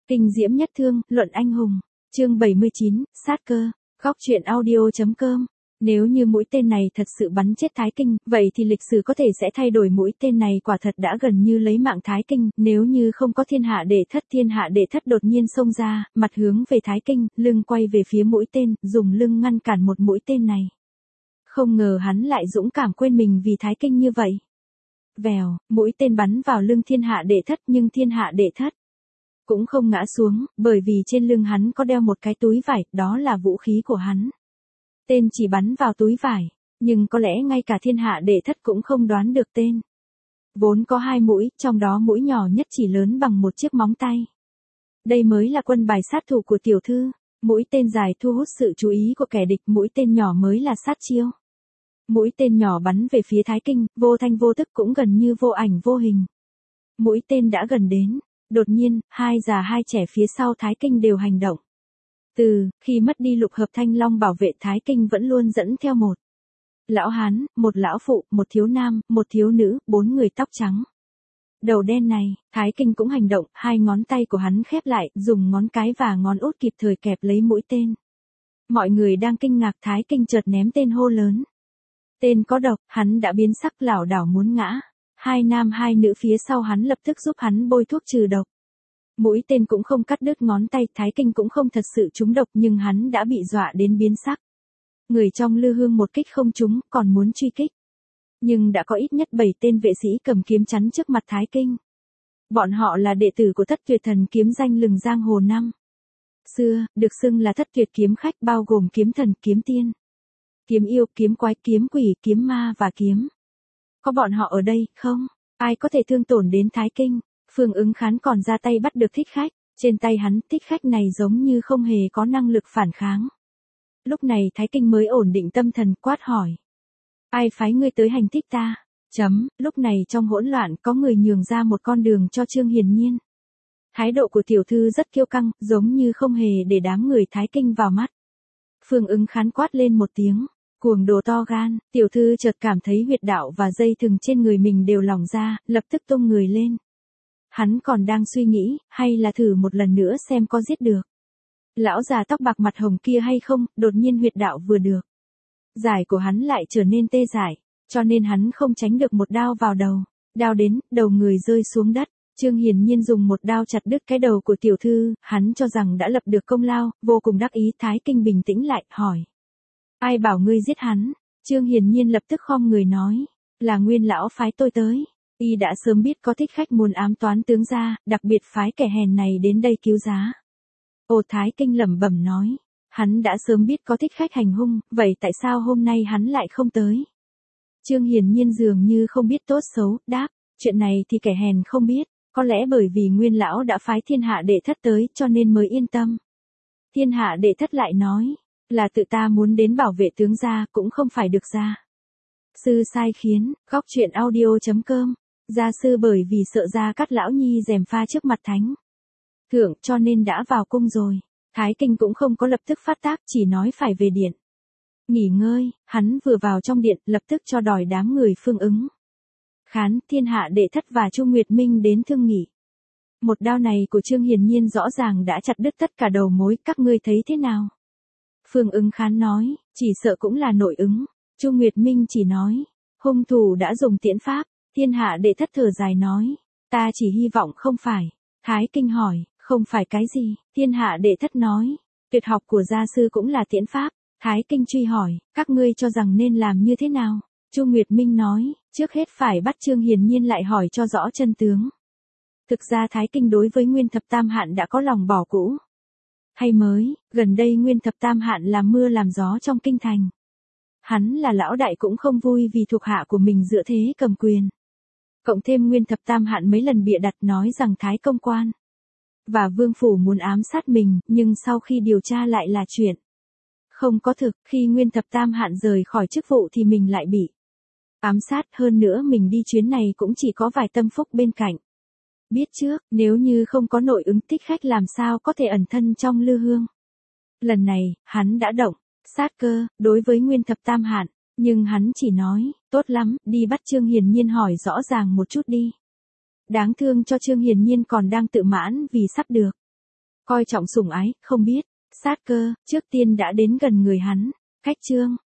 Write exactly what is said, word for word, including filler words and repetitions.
Kinh diễm nhất thương, luận anh hùng. Chương bảy mươi chín, sát cơ. Góc truyện audio chấm com. Nếu như mũi tên này thật sự bắn chết Thái Kinh, vậy thì lịch sử có thể sẽ thay đổi. Mũi tên này quả thật đã gần như lấy mạng Thái Kinh, nếu như không có thiên hạ đệ thất. Thiên hạ đệ thất đột nhiên xông ra, mặt hướng về Thái Kinh, lưng quay về phía mũi tên, dùng lưng ngăn cản một mũi tên này. Không ngờ hắn lại dũng cảm quên mình vì Thái Kinh như vậy. Vèo, mũi tên bắn vào lưng thiên hạ đệ thất, nhưng thiên hạ đệ thất cũng không ngã xuống, bởi vì trên lưng hắn có đeo một cái túi vải, đó là vũ khí của hắn. Tên chỉ bắn vào túi vải, nhưng có lẽ ngay cả thiên hạ đệ thất cũng không đoán được tên. Vốn có hai mũi, trong đó mũi nhỏ nhất chỉ lớn bằng một chiếc móng tay. Đây mới là quân bài sát thủ của tiểu thư. Mũi tên dài thu hút sự chú ý của kẻ địch, mũi tên nhỏ mới là sát chiêu. Mũi tên nhỏ bắn về phía Thái Kinh, vô thanh vô tức cũng gần như vô ảnh vô hình. Mũi tên đã gần đến. Đột nhiên, hai già hai trẻ phía sau Thái Kinh đều hành động. Từ khi mất đi lục hợp thanh long bảo vệ, Thái Kinh vẫn luôn dẫn theo một lão hán, một lão phụ, một thiếu nam, một thiếu nữ, bốn người tóc trắng. Đầu đen này, Thái Kinh cũng hành động, hai ngón tay của hắn khép lại, dùng ngón cái và ngón út kịp thời kẹp lấy mũi tên. Mọi người đang kinh ngạc, Thái Kinh chợt ném tên hô lớn. Tên có độc, hắn đã biến sắc lảo đảo muốn ngã. Hai nam hai nữ phía sau hắn lập tức giúp hắn bôi thuốc trừ độc. Mũi tên cũng không cắt đứt ngón tay, Thái Kinh cũng không thật sự trúng độc, nhưng hắn đã bị dọa đến biến sắc. Người trong lư hương một kích không trúng, còn muốn truy kích. Nhưng đã có ít nhất bảy tên vệ sĩ cầm kiếm chắn trước mặt Thái Kinh. Bọn họ là đệ tử của Thất Tuyệt Thần kiếm danh lừng giang hồ năm xưa, được xưng là Thất Tuyệt kiếm khách, bao gồm kiếm thần, kiếm tiên, kiếm yêu, kiếm quái, kiếm quỷ, kiếm ma và kiếm. Có bọn họ ở đây, không ai có thể thương tổn đến Thái Kinh. Phương Ứng Khán còn ra tay bắt được thích khách, trên tay hắn thích khách này giống như không hề có năng lực phản kháng. Lúc này Thái Kinh mới ổn định tâm thần, quát hỏi. Ai phái ngươi tới hành thích ta? Chấm, lúc này trong hỗn loạn có người nhường ra một con đường cho Trương Hiền Nhiên. Thái độ của tiểu thư rất kiêu căng, giống như không hề để đám người Thái Kinh vào mắt. Phương Ứng Khán quát lên một tiếng. Cuồng đồ to gan, tiểu thư chợt cảm thấy huyệt đạo và dây thừng trên người mình đều lỏng ra, lập tức tung người lên. Hắn còn đang suy nghĩ, hay là thử một lần nữa xem có giết được lão già tóc bạc mặt hồng kia hay không, đột nhiên huyệt đạo vừa được giải của hắn lại trở nên tê dại, cho nên hắn không tránh được một đao vào đầu. Đao đến, đầu người rơi xuống đất. Trương Hiền Nhiên dùng một đao chặt đứt cái đầu của tiểu thư, hắn cho rằng đã lập được công lao, vô cùng đắc ý. Thái Kinh bình tĩnh lại, hỏi. Ai bảo ngươi giết hắn? Trương Hiền Nhiên lập tức khom người nói. Là Nguyên lão phái tôi tới. Y đã sớm biết có thích khách muốn ám toán tướng gia, đặc biệt phái kẻ hèn này đến đây cứu giá. Ồ, Thái Kinh lẩm bẩm nói. Hắn đã sớm biết có thích khách hành hung, vậy tại sao hôm nay hắn lại không tới? Trương Hiền Nhiên dường như không biết tốt xấu, đáp. Chuyện này thì kẻ hèn không biết, có lẽ bởi vì Nguyên lão đã phái thiên hạ đệ thất tới cho nên mới yên tâm. Thiên hạ đệ thất lại nói. Là tự ta muốn đến bảo vệ tướng gia, cũng không phải được gia sư sai khiến. Góc truyện audio chấm com. Gia sư bởi vì sợ Gia Cát lão nhi gièm pha trước mặt thánh thượng cho nên đã vào cung rồi. Thái Kinh cũng không có lập tức phát tác, chỉ nói phải về điện nghỉ ngơi. Hắn vừa vào trong điện, lập tức cho đòi đám người Phương Ứng Khán, thiên hạ đệ thất và Chu Nguyệt Minh đến thương nghị. Một đao này của Trương Hiền Nhiên rõ ràng đã chặt đứt tất cả đầu mối, các ngươi thấy thế nào? Phương Ứng Khán nói, chỉ sợ cũng là nội ứng. Chu Nguyệt Minh chỉ nói, hung thủ đã dùng tiễn pháp. Thiên hạ đệ thất thở dài nói, ta chỉ hy vọng không phải. Thái Kinh hỏi, không phải cái gì? Thiên hạ đệ thất nói, tuyệt học của gia sư cũng là tiễn pháp. Thái Kinh truy hỏi, các ngươi cho rằng nên làm như thế nào? Chu Nguyệt Minh nói, trước hết phải bắt Trương Hiền Nhiên lại hỏi cho rõ chân tướng. Thực ra Thái Kinh đối với Nguyên Thập Tam Hạn đã có lòng bỏ cũ hay mới, gần đây Nguyên Thập Tam Hạn làm mưa làm gió trong kinh thành. Hắn là lão đại cũng không vui vì thuộc hạ của mình dựa thế cầm quyền. Cộng thêm Nguyên Thập Tam Hạn mấy lần bịa đặt nói rằng Thái Công Quan và Vương Phủ muốn ám sát mình, nhưng sau khi điều tra lại là chuyện không có thực. Khi Nguyên Thập Tam Hạn rời khỏi chức vụ thì mình lại bị ám sát, hơn nữa mình đi chuyến này cũng chỉ có vài tâm phúc bên cạnh. Biết trước, nếu như không có nội ứng thích khách làm sao có thể ẩn thân trong lư hương. Lần này, hắn đã động sát cơ đối với Nguyên Thập Tam Hạn, nhưng hắn chỉ nói, tốt lắm, đi bắt Trương Hiền Nhiên hỏi rõ ràng một chút đi. Đáng thương cho Trương Hiền Nhiên còn đang tự mãn vì sắp được coi trọng sủng ái, không biết, sát cơ, trước tiên đã đến gần người hắn. Khách trương,